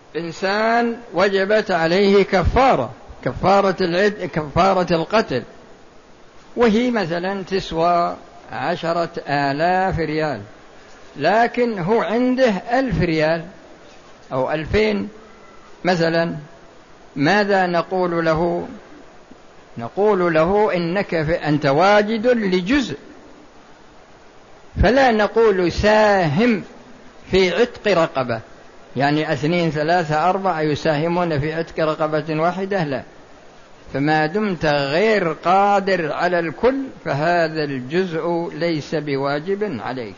إنسان وجبت عليه كفارة القتل، وهي مثلا تسوى 10,000 ريال، لكن هو عنده 1000 ريال أو 2000 مثلا، ماذا نقول له؟ نقول له إنك أنت واجد لجزء، فلا نقول ساهم في عتق رقبة، يعني 2 3 4 يساهمون في عتق رقبة واحدة، لا، فما دمت غير قادر على الكل فهذا الجزء ليس بواجب عليك.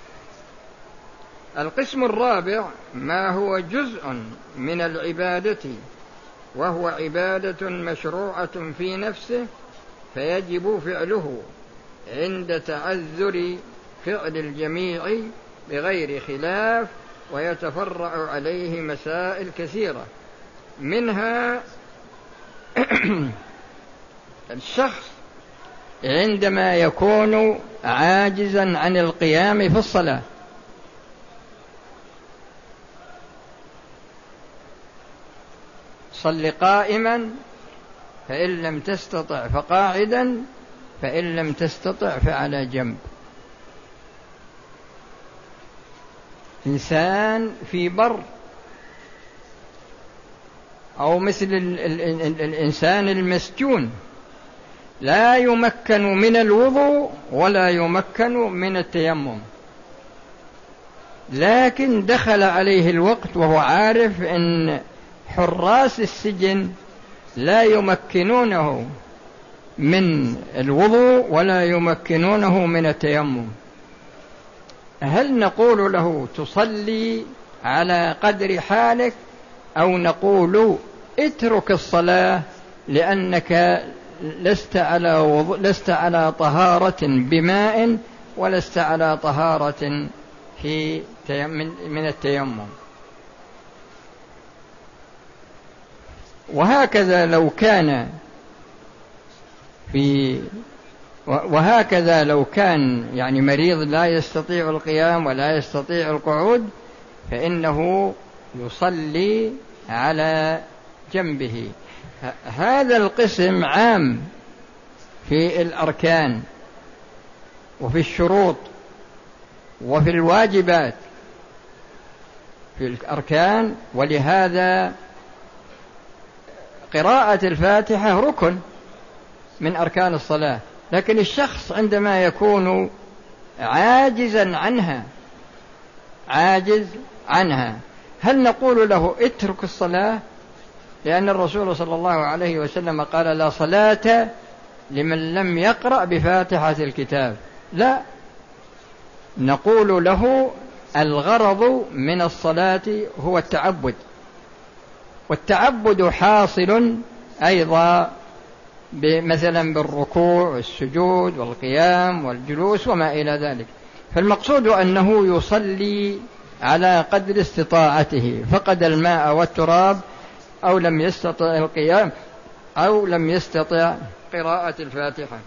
القسم الرابع ما هو جزء من العبادة وهو عبادة مشروعة في نفسه فيجب فعله عند تعذر فعل الجميع بغير خلاف، ويتفرع عليه مسائل كثيرة، منها الشخص عندما يكون عاجزا عن القيام في الصلاة، صل قائما، فإن لم تستطع فقاعدا، فإن لم تستطع فعلى جنب. إنسان في بر، أو مثل الإنسان المسجون لا يمكن من الوضوء ولا يمكن من التيمم، لكن دخل عليه الوقت وهو عارف أن حراس السجن لا يمكنونه من الوضوء ولا يمكنونه من التيمم، هل نقول له تصلي على قدر حالك، أو نقول اترك الصلاة لأنك لست على طهارة بماء ولست على طهارة من التيمم؟ وهكذا لو كان يعني مريض لا يستطيع القيام ولا يستطيع القعود، فإنه يصلي على جنبه. هذا القسم عام في الأركان وفي الشروط وفي الواجبات في الأركان، ولهذا قراءة الفاتحة ركن من أركان الصلاة، لكن الشخص عندما يكون عاجز عنها هل نقول له اترك الصلاة؟ لأن الرسول صلى الله عليه وسلم قال لا صلاة لمن لم يقرأ بفاتحة الكتاب، لا، نقول له الغرض من الصلاة هو التعبد، والتعبد حاصل أيضا مثلا بالركوع والسجود والقيام والجلوس وما إلى ذلك، فالمقصود أنه يصلي على قدر استطاعته، فقد الماء والتراب أو لم يستطع القيام أو لم يستطع قراءة الفاتحة.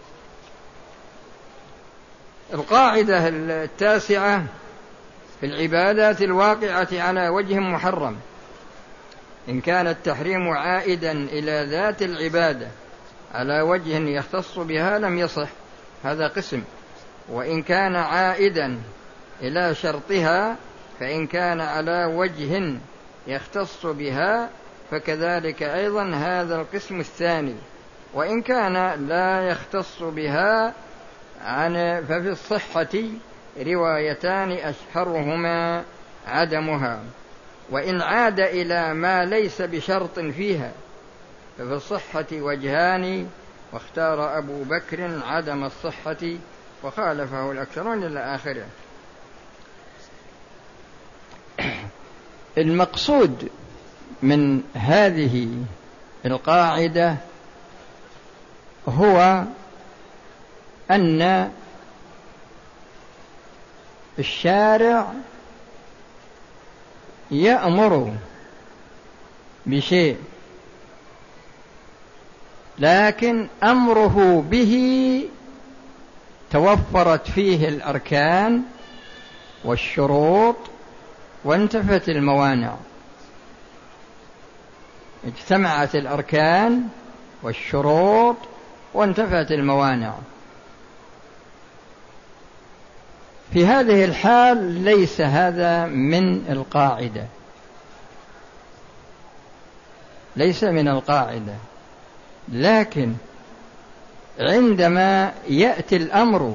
القاعدة 9 في العبادات الواقعة على وجه محرم، إن كان التحريم عائدا إلى ذات العبادة على وجه يختص بها لم يصح، هذا قسم، وإن كان عائدا إلى شرطها فإن كان على وجه يختص بها فكذلك أيضا هذا القسم الثاني، وإن كان لا يختص بها ففي الصحة روايتان أشهرهما عدمها، وإن عاد إلى ما ليس بشرط فيها ففي الصحة وجهان، واختار أبو بكر عدم الصحة وخالفه الأكثرون إلى آخره. المقصود من هذه القاعدة هو أن الشارع يأمر بشيء، لكن أمره به توفرت فيه الأركان والشروط وانتفت الموانع، اجتمعت الأركان والشروط وانتفت الموانع. في هذه الحال ليس هذا من القاعدة، ليس من القاعدة، لكن عندما يأتي الأمر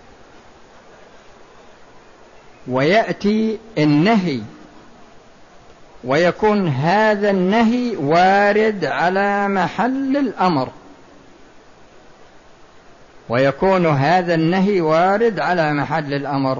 ويأتي النهي ويكون هذا النهي وارد على محل الأمر، ويكون هذا النهي وارد على محل الأمر،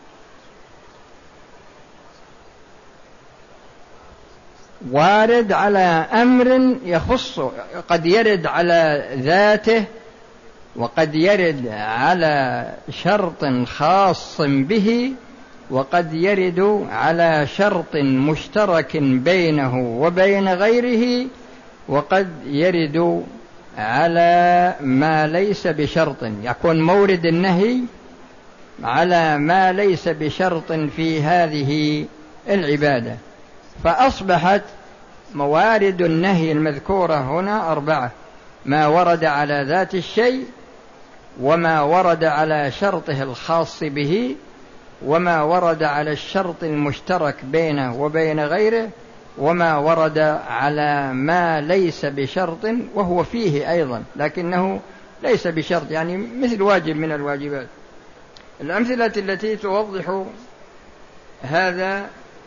وارد على أمر يخص، قد يرد على ذاته وقد يرد على شرط خاص به، وقد يرد على شرط مشترك بينه وبين غيره، وقد يرد على ما ليس بشرط، يكون مورد النهي على ما ليس بشرط في هذه العبادة. فأصبحت موارد النهي المذكورة هنا 4: ما ورد على ذات الشيء، وما ورد على شرطه الخاص به، وما ورد على الشرط المشترك بينه وبين غيره، وما ورد على ما ليس بشرط وهو فيه أيضا لكنه ليس بشرط، يعني مثل واجب من الواجبات. الأمثلة التي توضح هذا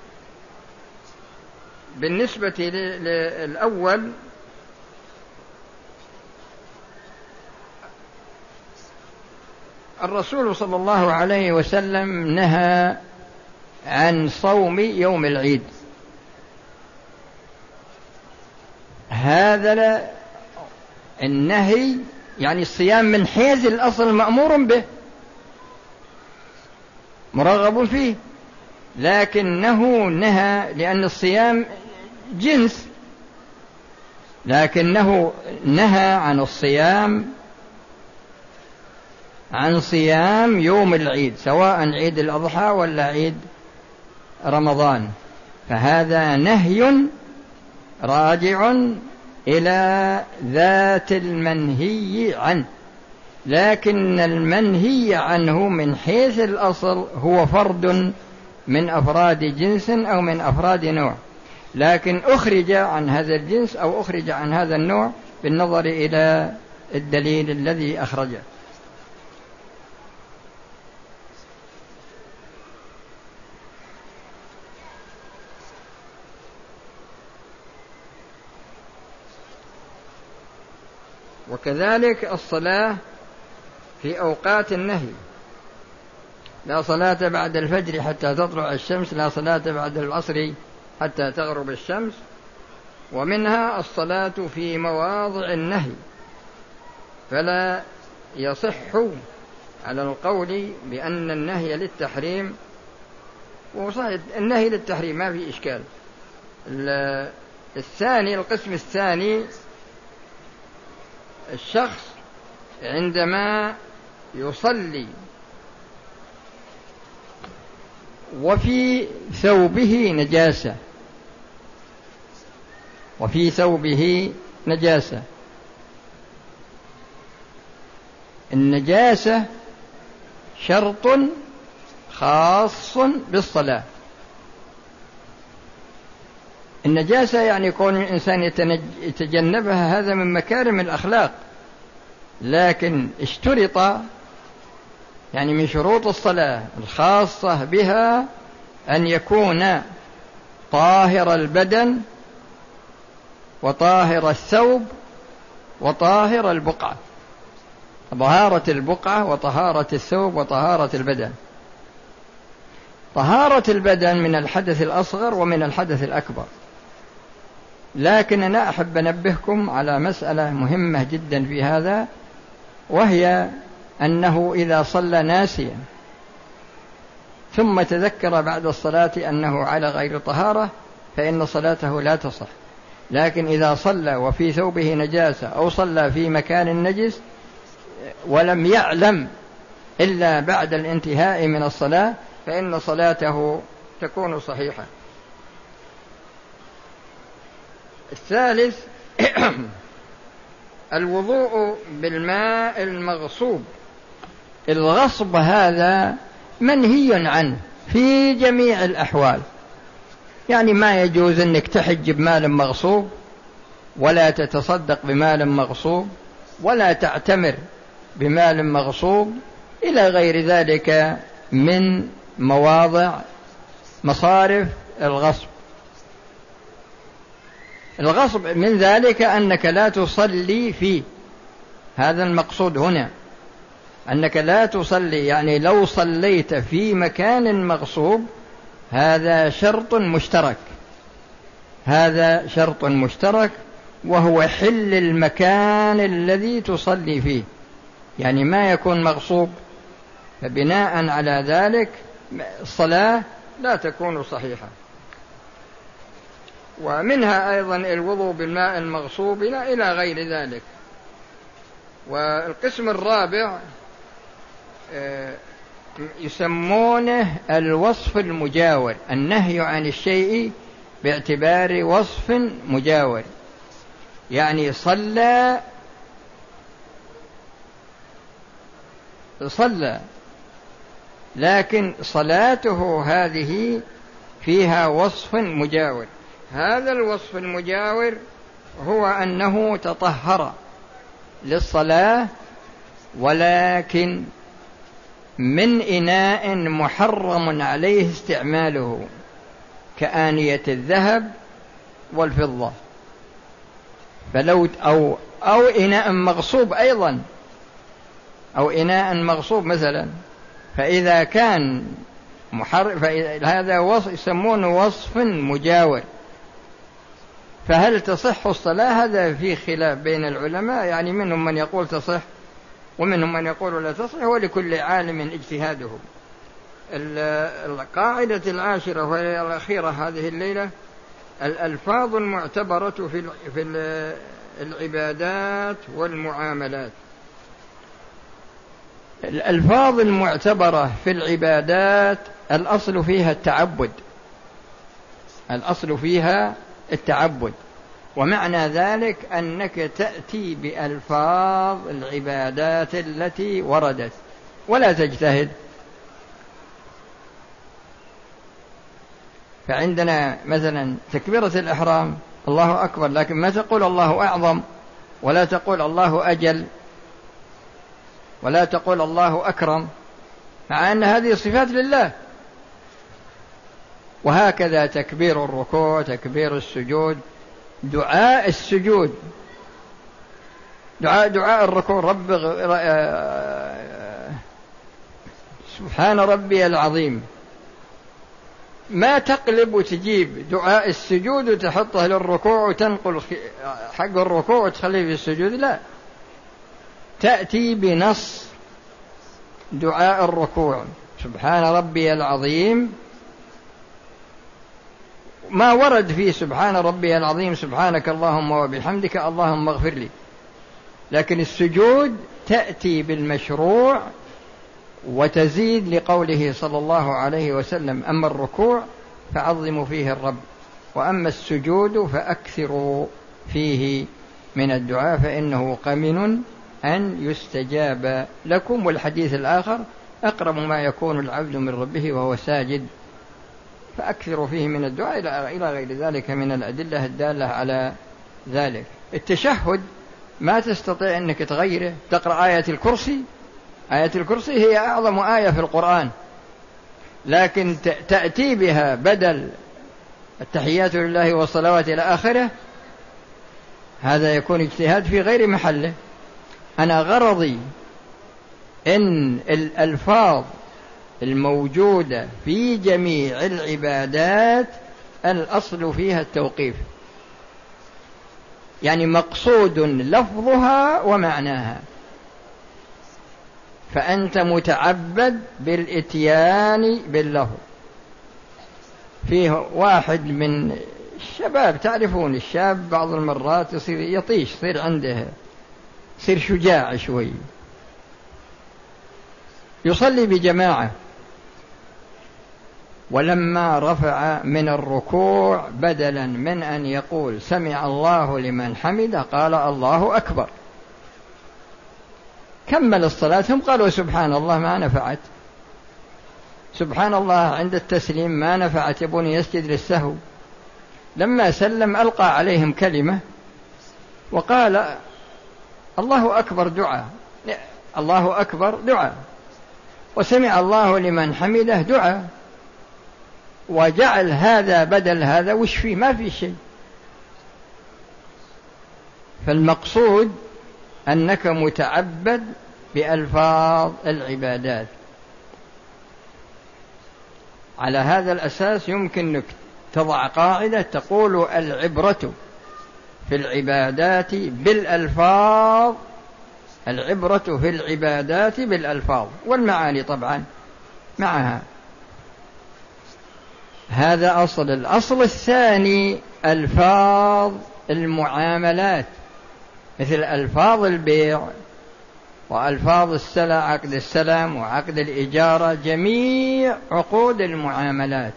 بالنسبة للأول: الرسول صلى الله عليه وسلم نهى عن صوم يوم العيد. هذا النهي يعني الصيام من حيث الأصل مأمور به مرغب فيه، لكنه نهى لأن الصيام جنس، لكنه نهى عن الصيام عن صيام يوم العيد، سواء عيد الأضحى ولا عيد رمضان، فهذا نهي راجع إلى ذات المنهي عنه، لكن المنهي عنه من حيث الأصل هو فرد من أفراد جنس أو من أفراد نوع، لكن أخرج عن هذا الجنس أو أخرج عن هذا النوع بالنظر إلى الدليل الذي أخرجه. وكذلك الصلاة في أوقات النهي: لا صلاة بعد الفجر حتى تطلع الشمس، لا صلاة بعد العصر حتى تغرب الشمس. ومنها الصلاة في مواضع النهي، فلا يصح على القول بأن النهي للتحريم، وصحيح النهي للتحريم ما في إشكال. الثاني، القسم الثاني: الشخص عندما يصلي وفي ثوبه نجاسة، وفي ثوبه نجاسة، النجاسة شرط خاص بالصلاة. النجاسة يعني يكون الإنسان يتجنبها، هذا من مكارم الأخلاق، لكن اشترط يعني من شروط الصلاة الخاصة بها أن يكون طاهر البدن وطاهر الثوب وطاهر البقعة، طهارة البقعة وطهارة الثوب وطهارة البدن. طهارة البدن من الحدث الأصغر ومن الحدث الأكبر. لكن أنا أحب أنبهكم على مسألة مهمة جدا في هذا، وهي أنه إذا صلى ناسيا ثم تذكر بعد الصلاة أنه على غير طهارة فإن صلاته لا تصح. لكن إذا صلى وفي ثوبه نجاسة أو صلى في مكان نجس ولم يعلم إلا بعد الانتهاء من الصلاة فإن صلاته تكون صحيحة. الثالث الوضوء بالماء المغصوب. الغصب هذا منهي عنه في جميع الأحوال، يعني ما يجوز أنك تحج بمال مغصوب، ولا تتصدق بمال مغصوب، ولا تعتمر بمال مغصوب، إلى غير ذلك من مواضع مصارف الغصب. الغصب من ذلك أنك لا تصلي فيه، هذا المقصود هنا، أنك لا تصلي، يعني لو صليت في مكان مغصوب هذا شرط مشترك، هذا شرط مشترك، وهو حل المكان الذي تصلي فيه، يعني ما يكون مغصوب، فبناء على ذلك الصلاة لا تكون صحيحة. ومنها أيضا الوضوء بالماء المغصوب إلى غير ذلك. والقسم الرابع يسمونه الوصف المجاور، النهي عن الشيء باعتبار وصف مجاور، يعني صلى لكن صلاته هذه فيها وصف مجاور. هذا الوصف المجاور هو أنه تطهر للصلاة، ولكن من إناء محرم عليه استعماله كآنية الذهب والفضة، فلو أو إناء مغصوب أيضا، أو إناء مغصوب مثلا، فإذا كان هذا يسمونه وصف مجاور. فهل تصح الصلاة؟ هذا في خلاف بين العلماء، يعني منهم من يقول تصح ومنهم من يقول لا تصح، ولكل عالم اجتهاده. القاعدة العاشرة وهي الأخيرة هذه الليلة: الألفاظ المعتبرة في العبادات والمعاملات. الألفاظ المعتبرة في العبادات الأصل فيها التعبد، الأصل فيها التعبد، ومعنى ذلك أنك تأتي بألفاظ العبادات التي وردت ولا تجتهد. فعندنا مثلا تكبيرة الإحرام الله أكبر، لكن ما تقول الله أعظم، ولا تقول الله أجل، ولا تقول الله أكرم، مع أن هذه صفات لله. وهكذا تكبير الركوع، تكبير السجود، دعاء السجود، دعاء الركوع: رب سبحان ربي العظيم. ما تقلب وتجيب دعاء السجود وتحطه للركوع وتنقل حق الركوع وتخليه في السجود، لا، تأتي بنص دعاء الركوع: سبحان ربي العظيم، ما ورد فيه سبحان ربي العظيم سبحانك اللهم وبحمدك اللهم اغفر لي. لكن السجود تأتي بالمشروع وتزيد لقوله صلى الله عليه وسلم: أما الركوع فعظموا فيه الرب، وأما السجود فأكثروا فيه من الدعاء فإنه قمن أن يستجاب لكم. والحديث الآخر: أقرب ما يكون العبد من ربه وهو ساجد، فأكثروا فيه من الدعاء، إلى غير ذلك من الأدلة الدالة على ذلك. التشهد ما تستطيع أنك تغيره، تقرأ آية الكرسي، آية الكرسي هي أعظم آية في القرآن، لكن تأتي بها بدل التحيات لله والصلوات إلى آخره، هذا يكون اجتهاد في غير محله. أنا غرضي إن الألفاظ الموجودة في جميع العبادات الأصل فيها التوقيف، يعني مقصود لفظها ومعناها، فأنت متعبد بالإتيان باللفظ. فيه واحد من الشباب، تعرفون الشاب بعض المرات يصير يطيش، يصير عنده، يصير شجاع شوي، يصلي بجماعة، ولما رفع من الركوع بدلا من أن يقول سمع الله لمن حمده قال الله أكبر. كمل الصلاة، هم قالوا سبحان الله ما نفعت، سبحان الله عند التسليم ما نفعت، يبون يسجد للسهو. لما سلم ألقى عليهم كلمة وقال الله أكبر دعاء، الله أكبر دعاء، وسمع الله لمن حمده دعاء، وجعل هذا بدل هذا، وش فيه؟ ما في شيء. فالمقصود أنك متعبد بألفاظ العبادات. على هذا الأساس يمكنك تضع قاعدة تقول العبرة في العبادات بالألفاظ، العبرة في العبادات بالألفاظ والمعاني طبعا معها. هذا أصل. الأصل الثاني ألفاظ المعاملات، مثل ألفاظ البيع وألفاظ السلع، عقد السلام وعقد الإجارة، جميع عقود المعاملات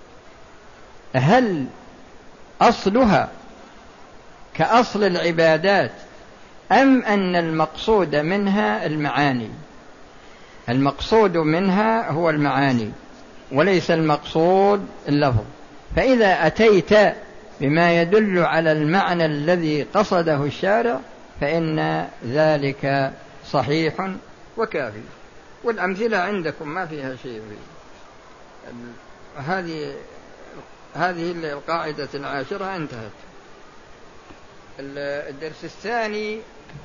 هل أصلها كأصل العبادات أم أن المقصود منها المعاني؟ المقصود منها هو المعاني وليس المقصود اللفظ. فإذا أتيت بما يدل على المعنى الذي قصده الشارع فإن ذلك صحيح وكافي. والأمثلة عندكم ما فيها شيء. هذه القاعدة العاشرة انتهت. الدرس الثاني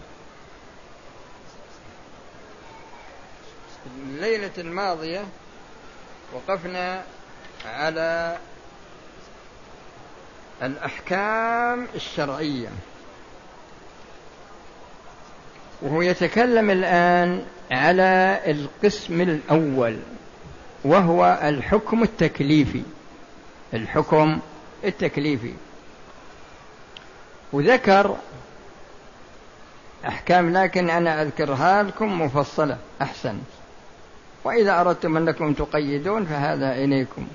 الليلة الماضية وقفنا على الأحكام الشرعية، وهو يتكلم الآن على القسم الأول وهو الحكم التكليفي. الحكم التكليفي، وذكر أحكام لكن أنا أذكرها لكم مفصلة أحسن، وإذا أردتم أنكم تقيدون فهذا إليكم.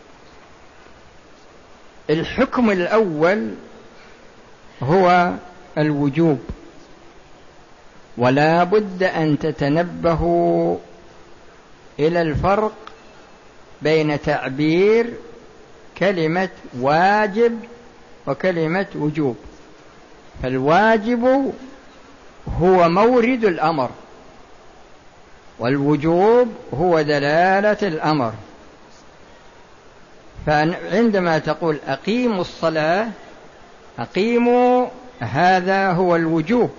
الحكم الأول هو الوجوب، ولا بد أن تتنبهوا إلى الفرق بين تعبير كلمة واجب وكلمة وجوب. فالواجب هو مورد الأمر، والوجوب هو دلالة الأمر. فعندما تقول أقيموا الصلاة، أقيموا هذا هو الوجوب،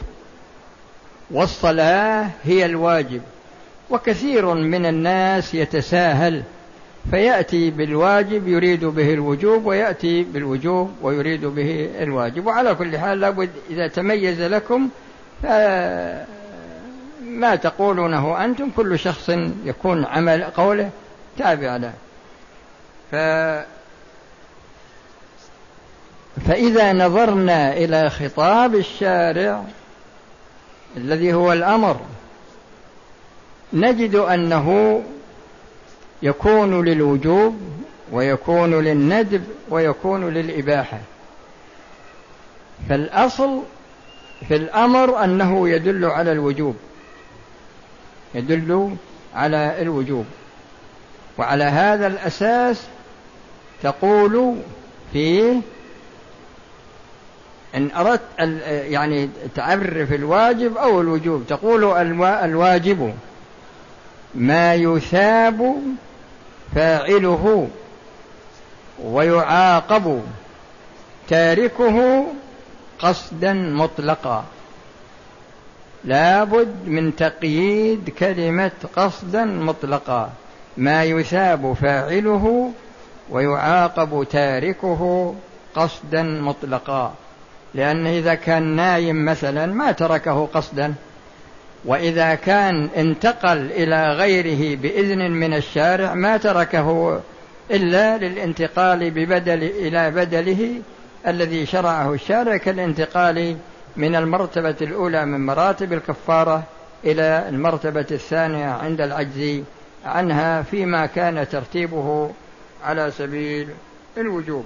والصلاة هي الواجب. وكثير من الناس يتساهل فيأتي بالواجب يريد به الوجوب، ويأتي بالوجوب ويريد به الواجب. وعلى كل حال لابد إذا تميز لكم ما تقولونه أنتم كل شخص يكون عمل قوله تابع له. فإذا نظرنا إلى خطاب الشارع الذي هو الأمر نجد أنه يكون للوجوب ويكون للندب ويكون للإباحة. فالأصل في الأمر أنه يدل على الوجوب، يدل على الوجوب. وعلى هذا الأساس تقول فيه إن أردت يعني تعرف الواجب أو الوجوب، تقول الواجب ما يثاب فاعله ويعاقب تاركه قصدا مطلقا. لابد من تقييد كلمة قصدا مطلقا، ما يثاب فاعله ويعاقب تاركه قصدا مطلقا. لأن إذا كان نايم مثلا ما تركه قصدا، وإذا كان انتقل إلى غيره بإذن من الشارع ما تركه إلا للانتقال إلى بدله الذي شرعه الشارع، كالانتقال من المرتبة الأولى من مراتب الكفارة إلى المرتبة الثانية عند العجز عنها، فيما كان ترتيبه على سبيل الوجوب.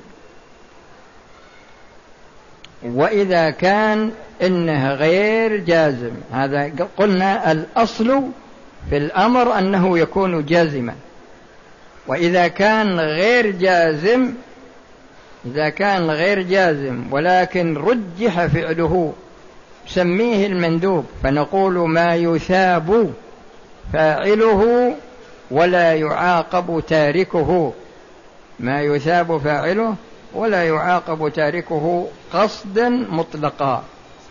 وإذا كان إنه غير جازم، هذا قلنا الأصل في الأمر أنه يكون جازما. وإذا كان غير جازم، إذا كان غير جازم ولكن رجح فعله سميه المندوب، فنقول ما يثاب فاعله ولا يعاقب تاركه، ما يثاب فاعله ولا يعاقب تاركه قصدا مطلقا.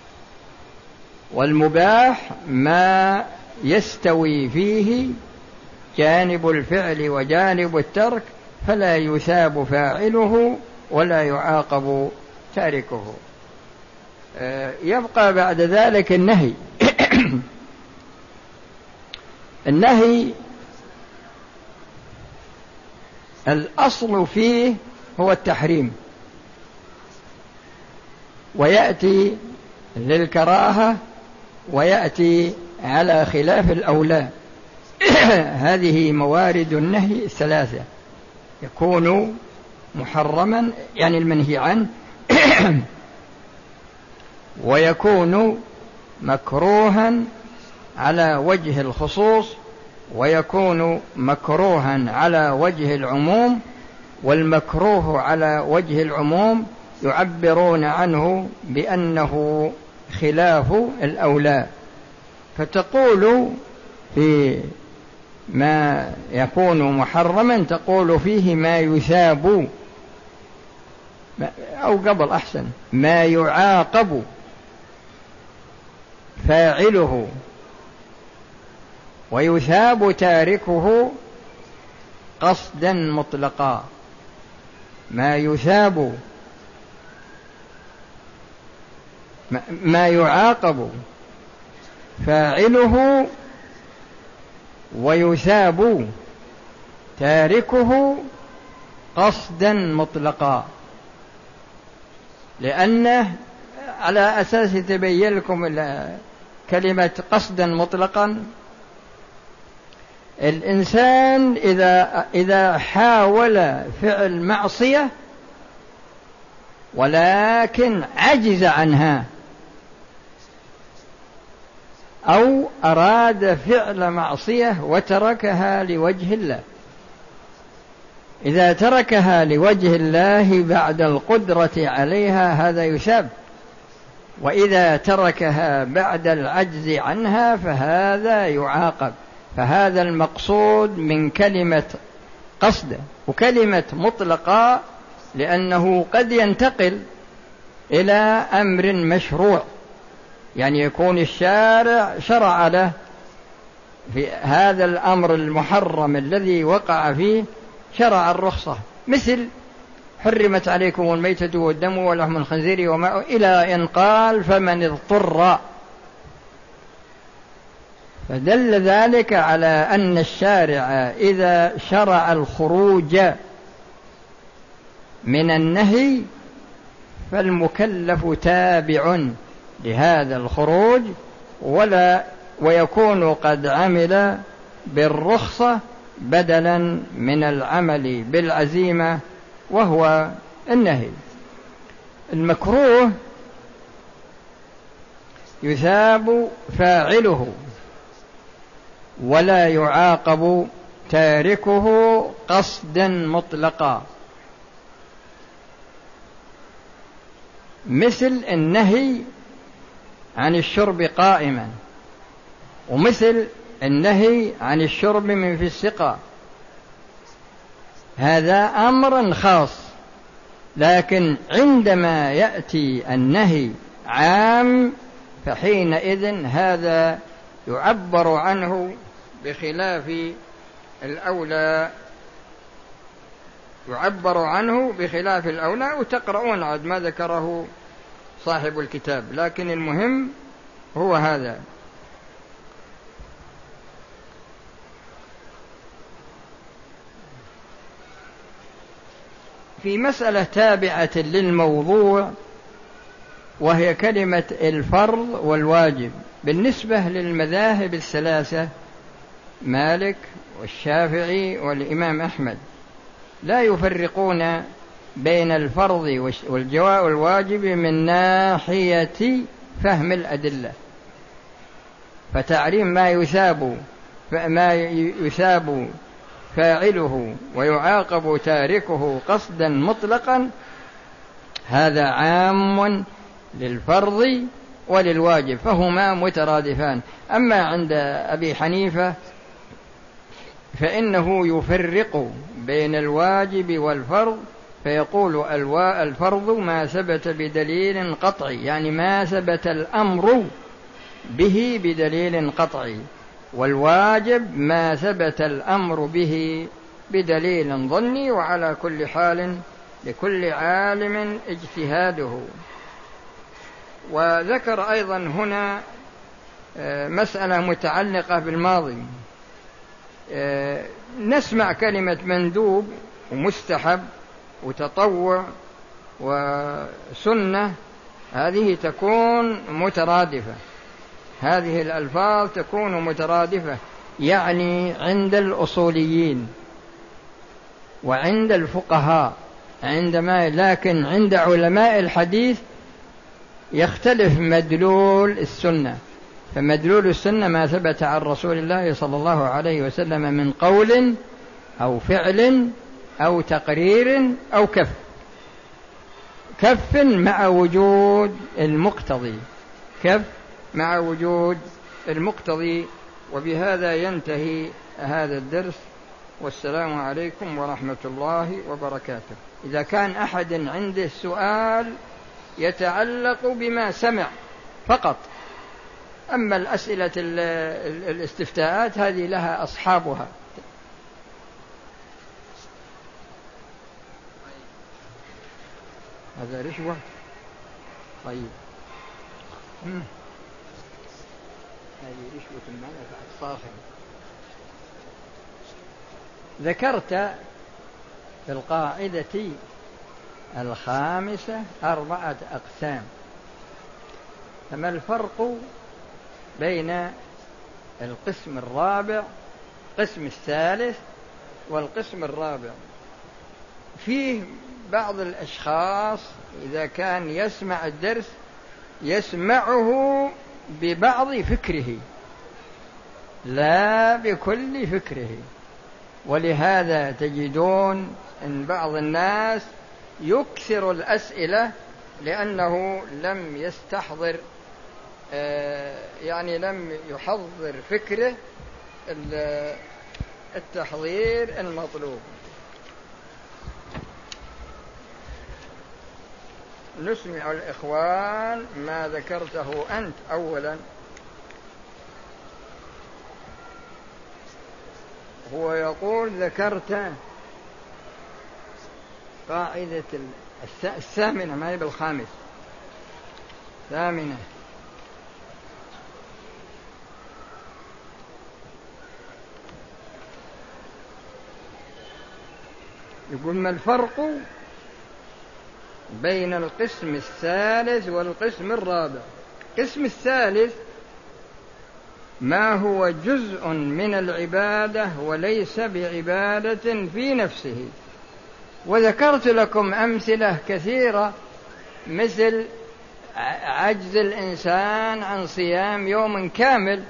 والمباح ما يستوي فيه جانب الفعل وجانب الترك، فلا يثاب فاعله ولا يعاقب تاركه. يبقى بعد ذلك النهي. النهي الأصل فيه هو التحريم، ويأتي للكراهة ويأتي على خلاف الأولى. هذه موارد النهي الثلاثة: يكون محرما يعني المنهي عنه، ويكون مكروها على وجه الخصوص، ويكون مكروها على وجه العموم. والمكروه على وجه العموم يعبرون عنه بأنه خلاف الأولى، فتقول في ما يكون محرما تقول فيه ما يثاب، أو قبل أحسن ما يعاقب فاعله ويثاب تاركه قصدا مطلقا. ما يثاب، ما يعاقب فاعله ويثاب تاركه قصدا مطلقا، لأنه على أساس تبين لكم كلمة قصدا مطلقا. الإنسان إذا حاول فعل معصية ولكن عجز عنها، أو أراد فعل معصية وتركها لوجه الله، إذا تركها لوجه الله بعد القدرة عليها هذا يثاب، وإذا تركها بعد العجز عنها فهذا يعاقب. فهذا المقصود من كلمة قصد. وكلمة مطلقة لأنه قد ينتقل إلى أمر مشروع، يعني يكون الشارع شرع له في هذا الأمر المحرم الذي وقع فيه شرع الرخصة، مثل حرمت عليكم الميتة والدم ولحم الخنزير وما إلى أن قال فمن اضطر. فدل ذلك على أن الشارع إذا شرع الخروج من النهي فالمكلف تابع لهذا الخروج، ويكون قد عمل بالرخصة بدلا من العمل بالعزيمة وهو النهي. المكروه يثاب فاعله ولا يعاقب تاركه قصدا مطلقا، مثل النهي عن الشرب قائما، ومثل النهي عن الشرب من في السقا. هذا أمر خاص، لكن عندما يأتي النهي عام فحينئذ هذا يعبر عنه بخلاف الأولى، يعبر عنه بخلاف الأولى. وتقرؤون عاد ما ذكره صاحب الكتاب، لكن المهم هو هذا. في مسألة تابعة للموضوع وهي كلمة الفرض والواجب، بالنسبة للمذاهب الثلاثة مالك والشافعي والإمام أحمد، لا يفرقون بين الفرض والواجب من ناحية فهم الأدلة، فتعليم ما يثاب فاعله ويعاقب تاركه قصدا مطلقا هذا عام للفرض وللواجب، فهما مترادفان. أما عند أبي حنيفة فإنه يفرق بين الواجب والفرض، فيقول الفرض ما ثبت بدليل قطعي، يعني ما ثبت الأمر به بدليل قطعي، والواجب ما ثبت الأمر به بدليل ظني، وعلى كل حال لكل عالم اجتهاده. وذكر أيضا هنا مسألة متعلقة بالماضي. نسمع كلمة مندوب ومستحب وتطوع وسنة، هذه تكون مترادفة، هذه الألفاظ تكون مترادفة، يعني عند الأصوليين وعند الفقهاء، لكن عند علماء الحديث يختلف مدلول السنة. فمدلول السنة ما ثبت عن رسول الله صلى الله عليه وسلم من قول أو فعل أو تقرير أو كف مع وجود المقتضي. وبهذا ينتهي هذا الدرس، والسلام عليكم ورحمة الله وبركاته. إذا كان أحد عنده سؤال يتعلق بما سمع فقط، أما الأسئلة الاستفتاءات هذه لها أصحابها. هذا رشوة. طيب هذه رشوة منفعة صاخر. ذكرت في القاعدة الخامسة 4 أقسام، فما الفرق بين القسم الرابع، القسم الثالث والقسم الرابع؟ فيه بعض الأشخاص إذا كان يسمع الدرس يسمعه ببعض فكره لا بكل فكره، ولهذا تجدون أن بعض الناس يكثر الأسئلة لأنه لم يستحضر، يعني لم يحضر فكره التحضير المطلوب. نسمع الإخوان ما ذكرته أنت أولا. هو يقول ذكرت قاعدة الثامنة، ما هي بالخامس، ثامنة. يقول ما الفرق بين القسم الثالث والقسم الرابع؟ القسم الثالث ما هو جزء من العبادة وليس بعبادة في نفسه، وذكرت لكم أمثلة كثيرة مثل عجز الإنسان عن صيام يوم كامل،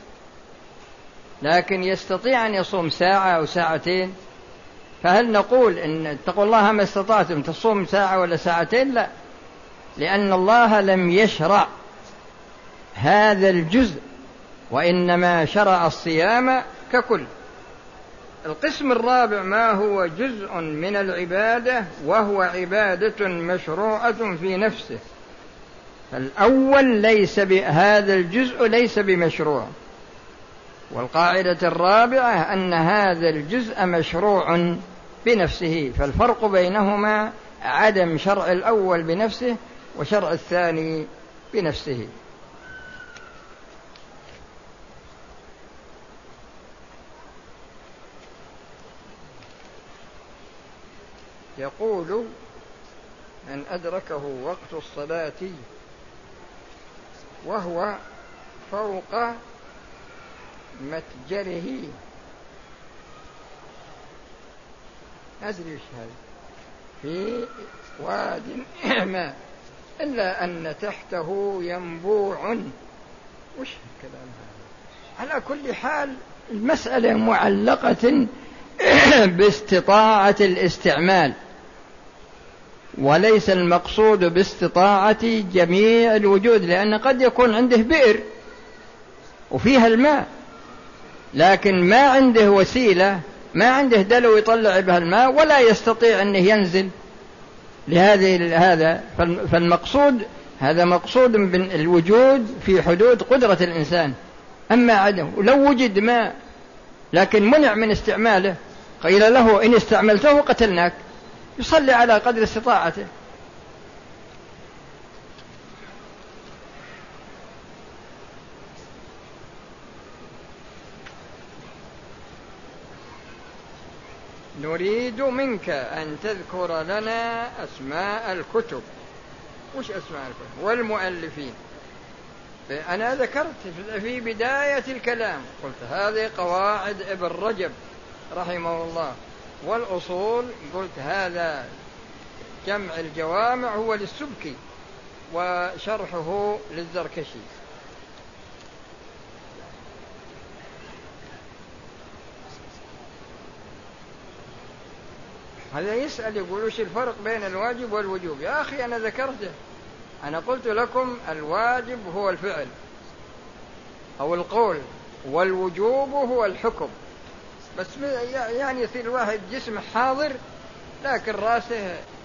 لكن يستطيع أن يصوم ساعة أو ساعتين، فهل نقول إن اتقوا الله ما استطعتم تصوم ساعة ولا ساعتين؟ لا، لأن الله لم يشرع هذا الجزء، وإنما شرع الصيام ككل. القسم الرابع ما هو جزء من العبادة وهو عبادة مشروعة في نفسه، فالأول هذا الجزء ليس بمشروع، والقاعدة الرابعة أن هذا الجزء مشروع بنفسه، فالفرق بينهما عدم شرع الأول بنفسه وشرع الثاني بنفسه. يقول من أدركه وقت الصلاة وهو فوق متجره، أدري إيش هذا في واد ما إلا أن تحته ينبوع. وش الكلام هذا؟ على كل حال المسألة معلقة باستطاعة الاستعمال، وليس المقصود باستطاعة جميع الوجود، لأن قد يكون عنده بئر وفيها الماء لكن ما عنده وسيلة، ما عنده دلو يطلع بها الماء ولا يستطيع أنه ينزل هذا. فالمقصود هذا مقصود بالوجود في حدود قدرة الإنسان. أما عدم لو وجد ماء لكن منع من استعماله قيل له إن استعملته قتلناك، يصلي على قدر استطاعته. نريد منك أن تذكر لنا أسماء الكتب. وش أسماء الكتب والمؤلفين؟ أنا ذكرت في بداية الكلام قلت هذه قواعد ابن رجب رحمه الله، والأصول قلت هذا جمع الجوامع هو للسبكي وشرحه للزركشي. هذا يسأل يقول وش الفرق بين الواجب والوجوب؟ يا أخي أنا ذكرته، أنا قلت لكم الواجب هو الفعل أو القول، والوجوب هو الحكم. بس يعني يصير الواحد جسم حاضر لكن راسه